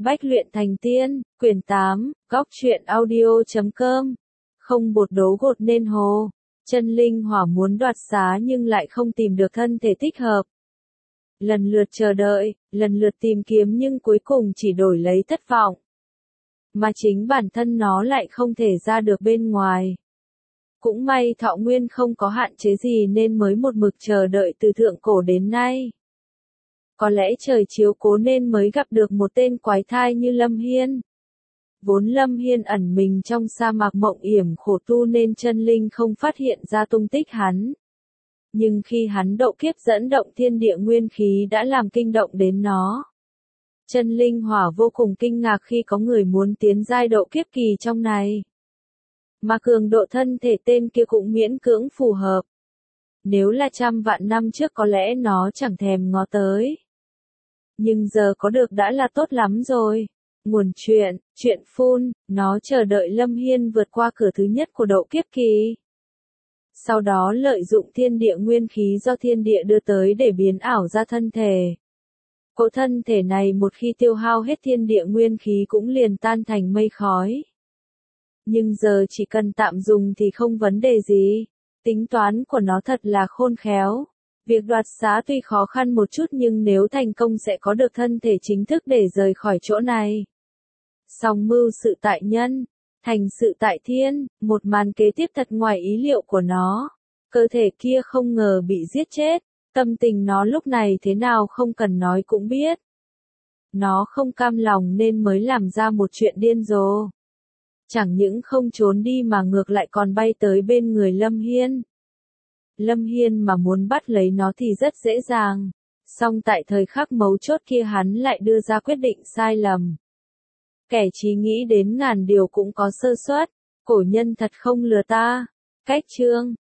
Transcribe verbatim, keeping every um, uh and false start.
Bách luyện thành tiên, quyển tám, góc truyện audio chấm com. Không bột đố gột nên hồ. Chân linh hỏa muốn đoạt xá nhưng lại không tìm được thân thể thích hợp. Lần lượt chờ đợi, lần lượt tìm kiếm nhưng cuối cùng chỉ đổi lấy thất vọng. Mà chính bản thân nó lại không thể ra được bên ngoài. Cũng may thọ nguyên không có hạn chế gì nên mới một mực chờ đợi từ thượng cổ đến nay. Có lẽ trời chiếu cố nên mới gặp được một tên quái thai như Lâm Hiên. Vốn Lâm Hiên ẩn mình trong sa mạc mộng yểm khổ tu nên chân linh không phát hiện ra tung tích hắn. Nhưng khi hắn độ kiếp dẫn động thiên địa nguyên khí đã làm kinh động đến nó. Chân linh hỏa vô cùng kinh ngạc khi có người muốn tiến giai độ kiếp kỳ trong này. Mà cường độ thân thể tên kia cũng miễn cưỡng phù hợp. Nếu là trăm vạn năm trước có lẽ nó chẳng thèm ngó tới. Nhưng giờ có được đã là tốt lắm rồi. Nguồn chuyện, chuyện phun, nó chờ đợi Lâm Hiên vượt qua cửa thứ nhất của độ kiếp kỳ. Sau đó lợi dụng thiên địa nguyên khí do thiên địa đưa tới để biến ảo ra thân thể. Cỗ thân thể này một khi tiêu hao hết thiên địa nguyên khí cũng liền tan thành mây khói. Nhưng giờ chỉ cần tạm dùng thì không vấn đề gì. Tính toán của nó thật là khôn khéo. Việc đoạt xá tuy khó khăn một chút nhưng nếu thành công sẽ có được thân thể chính thức để rời khỏi chỗ này. Song mưu sự tại nhân, thành sự tại thiên, một màn kế tiếp thật ngoài ý liệu của nó. Cơ thể kia không ngờ bị giết chết, tâm tình nó lúc này thế nào không cần nói cũng biết. Nó không cam lòng nên mới làm ra một chuyện điên rồ. Chẳng những không trốn đi mà ngược lại còn bay tới bên người Lâm Hiên. Lâm Hiên mà muốn bắt lấy nó thì rất dễ dàng. Song tại thời khắc mấu chốt kia hắn lại đưa ra quyết định sai lầm. Kẻ trí nghĩ đến ngàn điều cũng có sơ suất. Cổ nhân thật không lừa ta. Cách chương.